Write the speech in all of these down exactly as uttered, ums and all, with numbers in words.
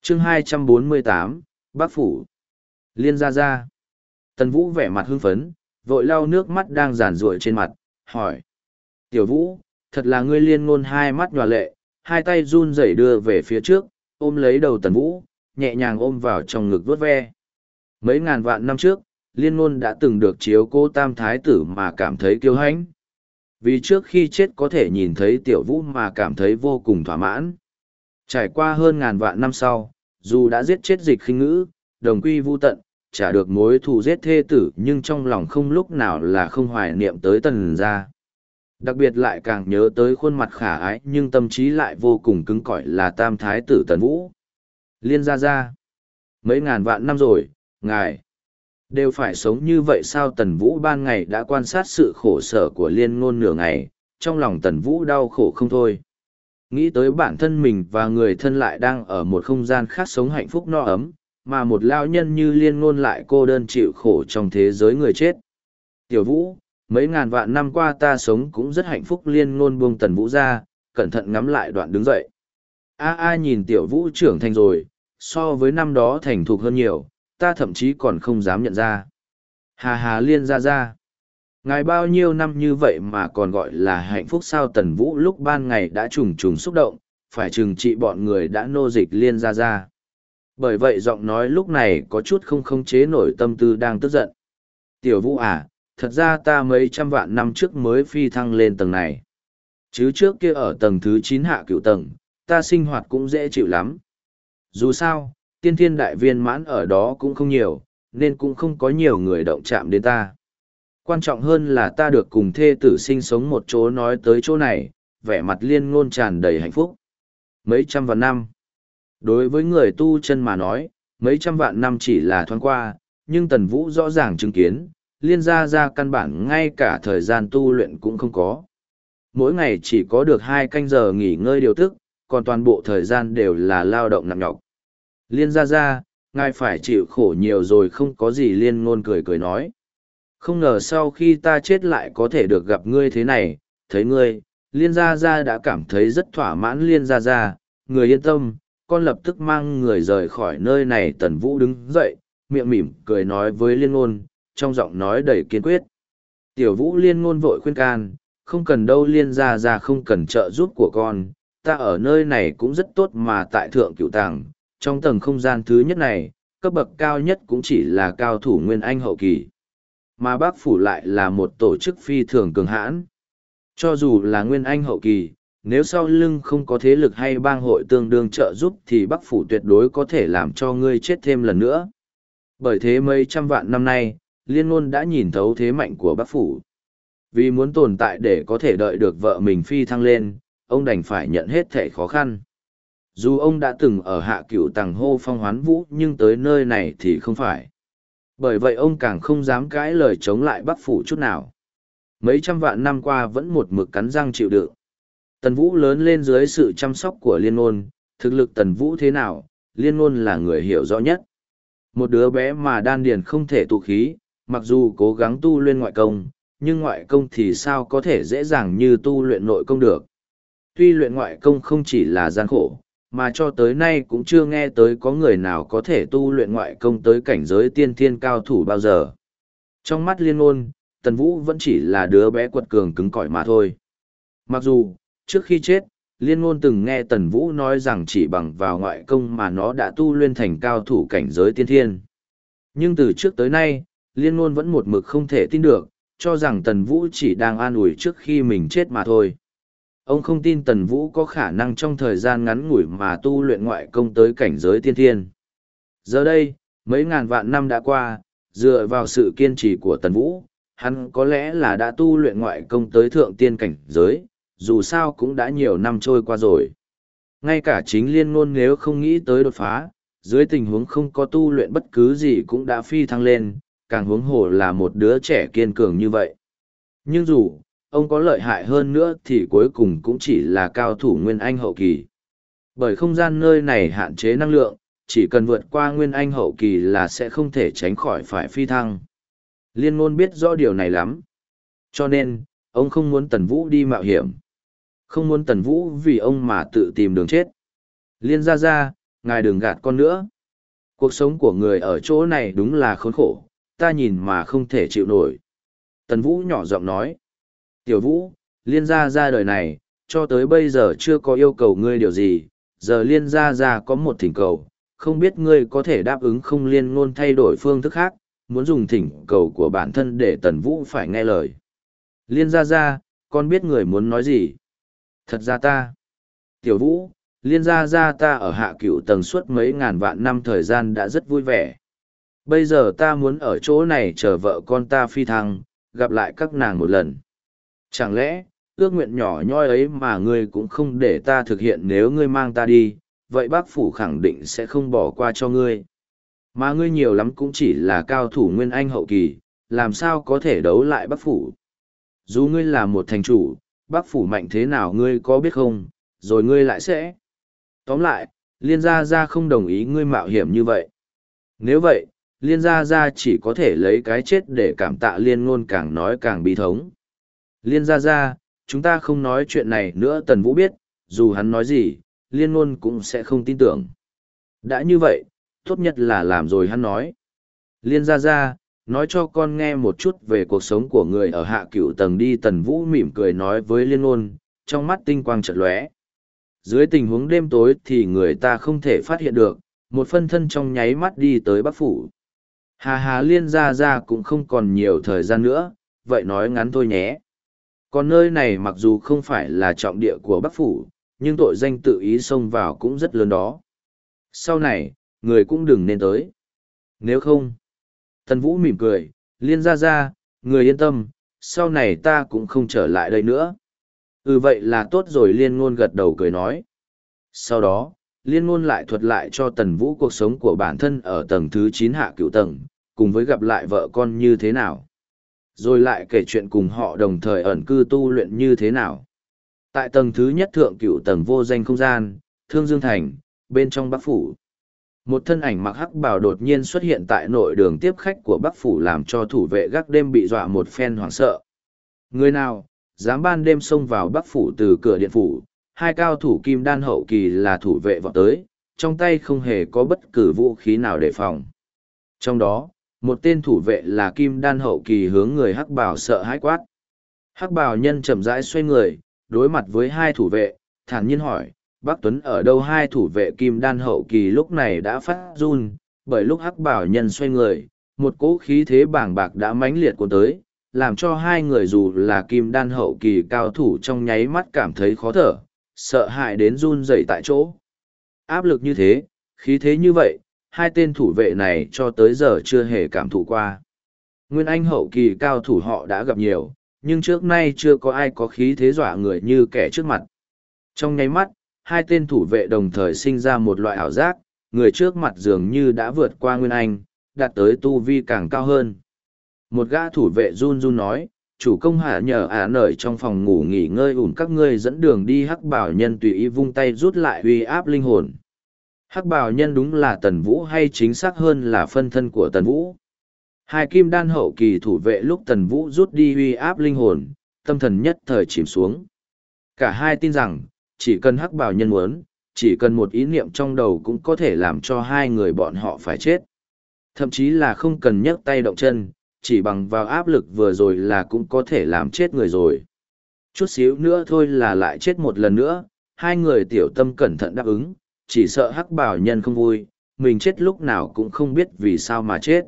chương hai trăm bốn mươi tám, Bắc Phủ. Liên gia gia. Tần Vũ vẻ mặt hưng phấn, vội lau nước mắt đang giàn ruội trên mặt, hỏi. Tiểu Vũ, thật là ngươi Liên Ngôn hai mắt nhòa lệ, hai tay run rẩy đưa về phía trước, ôm lấy đầu Tần Vũ, nhẹ nhàng ôm vào trong ngực vuốt ve. Mấy ngàn vạn năm trước, Liên Ngôn đã từng được chiếu cố tam thái tử mà cảm thấy kiêu hãnh. Vì trước khi chết có thể nhìn thấy Tiểu Vũ mà cảm thấy vô cùng thỏa mãn. Trải qua hơn ngàn vạn năm sau, dù đã giết chết Dịch Khinh Ngữ, đồng quy vu tận, trả được mối thù giết thê tử, nhưng trong lòng không lúc nào là không hoài niệm tới Tần gia. Đặc biệt lại càng nhớ tới khuôn mặt khả ái nhưng tâm trí lại vô cùng cứng cỏi là tam thái tử Tần Vũ. Liên gia gia. Mấy ngàn vạn năm rồi, ngài đều phải sống như vậy sao? Tần Vũ ban ngày đã quan sát sự khổ sở của Liên Ngôn nửa ngày, trong lòng Tần Vũ đau khổ không thôi. Nghĩ tới bản thân mình và người thân lại đang ở một không gian khác sống hạnh phúc no ấm, mà một lao nhân như Liên Ngôn lại cô đơn chịu khổ trong thế giới người chết. Tiểu Vũ, mấy ngàn vạn năm qua ta sống cũng rất hạnh phúc. Liên Ngôn buông Tần Vũ ra, cẩn thận ngắm lại đoạn đứng dậy. A a nhìn Tiểu Vũ trưởng thành rồi, so với năm đó thành thục hơn nhiều, ta thậm chí còn không dám nhận ra. Hà hà Liên gia gia. Ngài bao nhiêu năm như vậy mà còn gọi là hạnh phúc sao? Tần Vũ lúc ban ngày đã trùng trùng xúc động, phải trừng trị bọn người đã nô dịch Liên gia gia. Bởi vậy giọng nói lúc này có chút không khống chế nổi tâm tư đang tức giận. Tiểu Vũ à, thật ra ta mấy trăm vạn năm trước mới phi thăng lên tầng này. Chứ trước kia ở tầng thứ chín hạ cửu tầng, ta sinh hoạt cũng dễ chịu lắm. Dù sao, tiên thiên đại viên mãn ở đó cũng không nhiều, nên cũng không có nhiều người động chạm đến ta. Quan trọng hơn là ta được cùng thê tử sinh sống một chỗ. Nói tới chỗ này, vẻ mặt Liên Ngôn tràn đầy hạnh phúc. Mấy trăm vạn năm. Đối với người tu chân mà nói, mấy trăm vạn năm chỉ là thoáng qua, nhưng Tần Vũ rõ ràng chứng kiến, Liên gia gia căn bản ngay cả thời gian tu luyện cũng không có. Mỗi ngày chỉ có được hai canh giờ nghỉ ngơi điều tức, còn toàn bộ thời gian đều là lao động nặng nhọc. Liên gia gia, ngài phải chịu khổ nhiều rồi. Không có gì. Liên Ngôn cười cười nói. Không ngờ sau khi ta chết lại có thể được gặp ngươi thế này, thấy ngươi, Liên gia gia đã cảm thấy rất thỏa mãn. Liên gia gia, người yên tâm, con lập tức mang người rời khỏi nơi này. Tần Vũ đứng dậy, miệng mỉm cười nói với Liên Ngôn, trong giọng nói đầy kiên quyết. Tiểu Vũ. Liên Ngôn vội khuyên can, không cần đâu Liên gia gia, không cần trợ giúp của con, ta ở nơi này cũng rất tốt mà. Tại Thượng Cửu Tàng, trong tầng không gian thứ nhất này, cấp bậc cao nhất cũng chỉ là cao thủ Nguyên Anh hậu kỳ. Mà Bắc Phủ lại là một tổ chức phi thường cường hãn. Cho dù là Nguyên Anh hậu kỳ, nếu sau lưng không có thế lực hay bang hội tương đương trợ giúp thì Bắc Phủ tuyệt đối có thể làm cho ngươi chết thêm lần nữa. Bởi thế mấy trăm vạn năm nay, Liên Ngôn đã nhìn thấu thế mạnh của Bắc Phủ. Vì muốn tồn tại để có thể đợi được vợ mình phi thăng lên, ông đành phải nhận hết thể khó khăn. Dù ông đã từng ở Hạ Cửu Tàng hô phong hoán vũ, nhưng tới nơi này thì không phải. Bởi vậy ông càng không dám cãi lời chống lại Bắc Phủ chút nào. Mấy trăm vạn năm qua vẫn một mực cắn răng chịu đựng. Tần Vũ lớn lên dưới sự chăm sóc của Liên Ngôn, thực lực Tần Vũ thế nào, Liên Ngôn là người hiểu rõ nhất. Một đứa bé mà đan điền không thể tụ khí, mặc dù cố gắng tu luyện ngoại công, nhưng ngoại công thì sao có thể dễ dàng như tu luyện nội công được. Tuy luyện ngoại công không chỉ là gian khổ, mà cho tới nay cũng chưa nghe tới có người nào có thể tu luyện ngoại công tới cảnh giới tiên thiên cao thủ bao giờ. Trong mắt Liên Ngôn, Tần Vũ vẫn chỉ là đứa bé quật cường cứng cỏi mà thôi. Mặc dù, trước khi chết, Liên Ngôn từng nghe Tần Vũ nói rằng chỉ bằng vào ngoại công mà nó đã tu luyện thành cao thủ cảnh giới tiên thiên. Nhưng từ trước tới nay, Liên Ngôn vẫn một mực không thể tin được, cho rằng Tần Vũ chỉ đang an ủi trước khi mình chết mà thôi. Ông không tin Tần Vũ có khả năng trong thời gian ngắn ngủi mà tu luyện ngoại công tới cảnh giới tiên thiên. Giờ đây, mấy ngàn vạn năm đã qua, dựa vào sự kiên trì của Tần Vũ, hắn có lẽ là đã tu luyện ngoại công tới thượng tiên cảnh giới, dù sao cũng đã nhiều năm trôi qua rồi. Ngay cả chính Liên Ngôn nếu không nghĩ tới đột phá, dưới tình huống không có tu luyện bất cứ gì cũng đã phi thăng lên, càng huống hồ là một đứa trẻ kiên cường như vậy. Nhưng dù ông có lợi hại hơn nữa thì cuối cùng cũng chỉ là cao thủ Nguyên Anh hậu kỳ. Bởi không gian nơi này hạn chế năng lượng, chỉ cần vượt qua Nguyên Anh hậu kỳ là sẽ không thể tránh khỏi phải phi thăng. Liên Ngôn biết rõ điều này lắm. Cho nên, ông không muốn Tần Vũ đi mạo hiểm. Không muốn Tần Vũ vì ông mà tự tìm đường chết. Liên gia gia, ngài đừng gạt con nữa. Cuộc sống của người ở chỗ này đúng là khốn khổ, ta nhìn mà không thể chịu nổi. Tần Vũ nhỏ giọng nói. Tiểu Vũ, Liên gia ra đời này, cho tới bây giờ chưa có yêu cầu ngươi điều gì, giờ Liên gia ra có một thỉnh cầu, không biết ngươi có thể đáp ứng không. Liên Ngôn thay đổi phương thức khác, muốn dùng thỉnh cầu của bản thân để Tần Vũ phải nghe lời. Liên gia ra, con biết người muốn nói gì? Thật ra ta. Tiểu Vũ, Liên gia gia ta ở hạ cửu tầng suốt mấy ngàn vạn năm thời gian đã rất vui vẻ. Bây giờ ta muốn ở chỗ này chờ vợ con ta phi thăng, gặp lại các nàng một lần. Chẳng lẽ, ước nguyện nhỏ nhoi ấy mà ngươi cũng không để ta thực hiện? Nếu ngươi mang ta đi, vậy bác phủ khẳng định sẽ không bỏ qua cho ngươi. Mà ngươi nhiều lắm cũng chỉ là cao thủ nguyên anh hậu kỳ, làm sao có thể đấu lại bác phủ? Dù ngươi là một thành chủ, bác phủ mạnh thế nào ngươi có biết không, rồi ngươi lại sẽ... Tóm lại, Liên gia gia không đồng ý ngươi mạo hiểm như vậy. Nếu vậy, Liên gia gia chỉ có thể lấy cái chết để cảm tạ. Liên Ngôn càng nói càng bi thống. Liên gia gia, chúng ta không nói chuyện này nữa. Tần Vũ biết, dù hắn nói gì, Liên Ngôn cũng sẽ không tin tưởng. Đã như vậy, tốt nhất là làm rồi hắn nói. Liên gia gia, nói cho con nghe một chút về cuộc sống của người ở hạ cửu tầng đi. Tần Vũ mỉm cười nói với Liên Ngôn, trong mắt tinh quang chợt lóe. Dưới tình huống đêm tối thì người ta không thể phát hiện được, một phân thân trong nháy mắt đi tới Bắc Phủ. Hà hà, Liên gia gia cũng không còn nhiều thời gian nữa, vậy nói ngắn thôi nhé. Còn nơi này mặc dù không phải là trọng địa của Bắc Phủ, nhưng tội danh tự ý xông vào cũng rất lớn đó. Sau này, người cũng đừng nên tới. Nếu không... Tần Vũ mỉm cười, Liên gia gia, người yên tâm, sau này ta cũng không trở lại đây nữa. Ừ, vậy là tốt rồi. Liên Ngôn gật đầu cười nói. Sau đó, Liên Ngôn lại thuật lại cho Tần Vũ cuộc sống của bản thân ở tầng thứ chín hạ cửu tầng, cùng với gặp lại vợ con như thế nào. Rồi lại kể chuyện cùng họ đồng thời ẩn cư tu luyện như thế nào. Tại tầng thứ nhất thượng cửu tầng vô danh không gian, Thương Dương Thành, bên trong Bắc Phủ. Một thân ảnh mặc hắc bào đột nhiên xuất hiện tại nội đường tiếp khách của Bắc Phủ, làm cho thủ vệ gác đêm bị dọa một phen hoảng sợ. Người nào dám ban đêm xông vào Bắc Phủ từ cửa điện phủ? Hai cao thủ kim đan hậu kỳ là thủ vệ vọt tới, trong tay không hề có bất cứ vũ khí nào đề phòng. Trong đó, một tên thủ vệ là kim đan hậu kỳ hướng người hắc bào sợ hãi quát. Hắc bào nhân chậm rãi xoay người, đối mặt với hai thủ vệ, thản nhiên hỏi, Bác Tuấn ở đâu? Hai thủ vệ kim đan hậu kỳ lúc này đã phát run, bởi lúc hắc bào nhân xoay người, một cỗ khí thế bàng bạc đã mãnh liệt cuốn tới, làm cho hai người dù là kim đan hậu kỳ cao thủ trong nháy mắt cảm thấy khó thở, sợ hãi đến run rẩy tại chỗ. Áp lực như thế, khí thế như vậy, hai tên thủ vệ này cho tới giờ chưa hề cảm thụ qua. Nguyên anh hậu kỳ cao thủ họ đã gặp nhiều, nhưng trước nay chưa có ai có khí thế dọa người như kẻ trước mặt. Trong nháy mắt, hai tên thủ vệ đồng thời sinh ra một loại ảo giác, người trước mặt dường như đã vượt qua Nguyên anh, đạt tới tu vi càng cao hơn. Một gã thủ vệ run run nói, chủ công hạ nhờ ả nởi trong phòng ngủ nghỉ ngơi ủn các ngươi dẫn đường đi. Hắc bào nhân tùy ý vung tay rút lại uy áp linh hồn. Hắc bào nhân đúng là Tần Vũ, hay chính xác hơn là phân thân của Tần Vũ. Hai kim đan hậu kỳ thủ vệ lúc Tần Vũ rút đi uy áp linh hồn, tâm thần nhất thời chìm xuống. Cả hai tin rằng, chỉ cần hắc bào nhân muốn, chỉ cần một ý niệm trong đầu cũng có thể làm cho hai người bọn họ phải chết. Thậm chí là không cần nhấc tay động chân, chỉ bằng vào áp lực vừa rồi là cũng có thể làm chết người rồi. Chút xíu nữa thôi là lại chết một lần nữa. Hai người tiểu tâm cẩn thận đáp ứng, chỉ sợ hắc bào nhân không vui, mình chết lúc nào cũng không biết vì sao mà chết.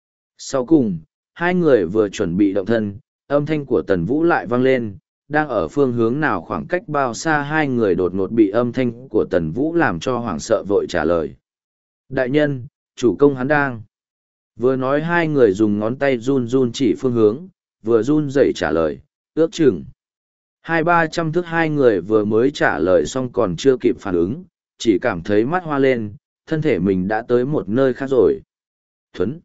Sau cùng, hai người vừa chuẩn bị động thân, âm thanh của Tần Vũ lại vang lên, đang ở phương hướng nào khoảng cách bao xa? Hai người đột ngột bị âm thanh của Tần Vũ làm cho hoảng sợ, vội trả lời. Đại nhân, chủ công hắn đang. Vừa nói hai người dùng ngón tay run run chỉ phương hướng, vừa run rẩy trả lời, ước chừng. Hai ba trăm thước. Hai người vừa mới trả lời xong còn chưa kịp phản ứng, chỉ cảm thấy mắt hoa lên, thân thể mình đã tới một nơi khác rồi. Thuấn.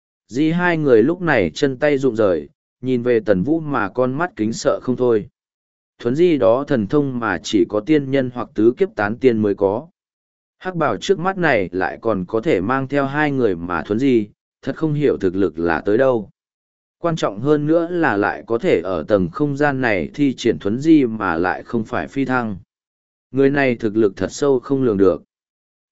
Di hai người lúc này chân tay rụng rời, nhìn về Tần Vũ mà con mắt kính sợ không thôi. Thuấn di đó thần thông mà chỉ có tiên nhân hoặc tứ kiếp tán tiên mới có. Hắc bảo trước mắt này lại còn có thể mang theo hai người mà thuấn di, thật không hiểu thực lực là tới đâu. Quan trọng hơn nữa là lại có thể ở tầng không gian này thi triển thuấn di mà lại không phải phi thăng. Người này thực lực thật sâu không lường được.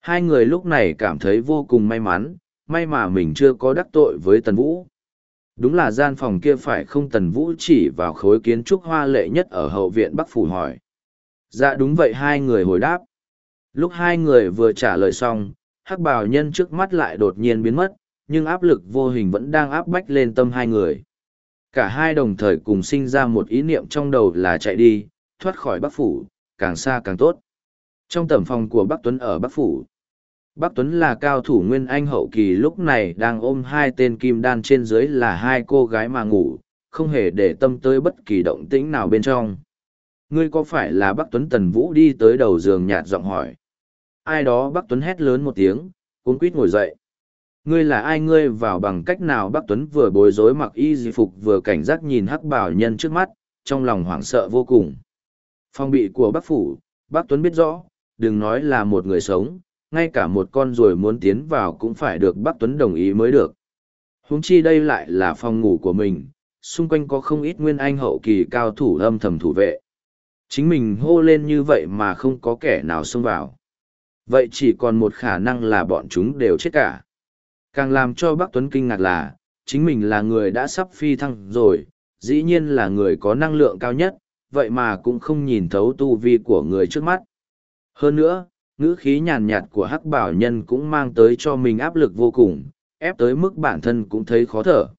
Hai người lúc này cảm thấy vô cùng may mắn, may mà mình chưa có đắc tội với Tần Vũ. Đúng là gian phòng kia phải không? Tần Vũ chỉ vào khối kiến trúc hoa lệ nhất ở hậu viện Bắc Phủ hỏi. Dạ đúng vậy, hai người hồi đáp. Lúc hai người vừa trả lời xong, hắc bào nhân trước mắt lại đột nhiên biến mất, nhưng áp lực vô hình vẫn đang áp bách lên tâm hai người. Cả hai đồng thời cùng sinh ra một ý niệm trong đầu là chạy đi, thoát khỏi Bắc Phủ, càng xa càng tốt. Trong tẩm phòng của Bắc Tuấn ở Bắc Phủ, Bắc Tuấn là cao thủ nguyên anh hậu kỳ, lúc này đang ôm hai tên kim đan, trên dưới là hai cô gái mà ngủ, không hề để tâm tới bất kỳ động tĩnh nào bên trong. Ngươi có phải là Bắc Tuấn? Tần Vũ đi tới đầu giường nhạt giọng hỏi. Ai đó? Bắc Tuấn hét lớn một tiếng, cuống quýt ngồi dậy. Ngươi là ai? Ngươi vào bằng cách nào? Bắc Tuấn vừa bối rối mặc y di phục vừa cảnh giác nhìn hắc bảo nhân trước mắt, trong lòng hoảng sợ vô cùng. Phòng bị của Bắc Phủ, Bắc Tuấn biết rõ, đừng nói là một người sống, ngay cả một con ruồi muốn tiến vào cũng phải được Bắc Tuấn đồng ý mới được. Huống chi đây lại là phòng ngủ của mình, xung quanh có không ít nguyên anh hậu kỳ cao thủ âm thầm thủ vệ. Chính mình hô lên như vậy mà không có kẻ nào xông vào. Vậy chỉ còn một khả năng là bọn chúng đều chết cả. Càng làm cho Bắc Tuấn kinh ngạc là, chính mình là người đã sắp phi thăng rồi, dĩ nhiên là người có năng lượng cao nhất, vậy mà cũng không nhìn thấu tu vi của người trước mắt. Hơn nữa, ngữ khí nhàn nhạt của hắc bảo nhân cũng mang tới cho mình áp lực vô cùng, ép tới mức bản thân cũng thấy khó thở.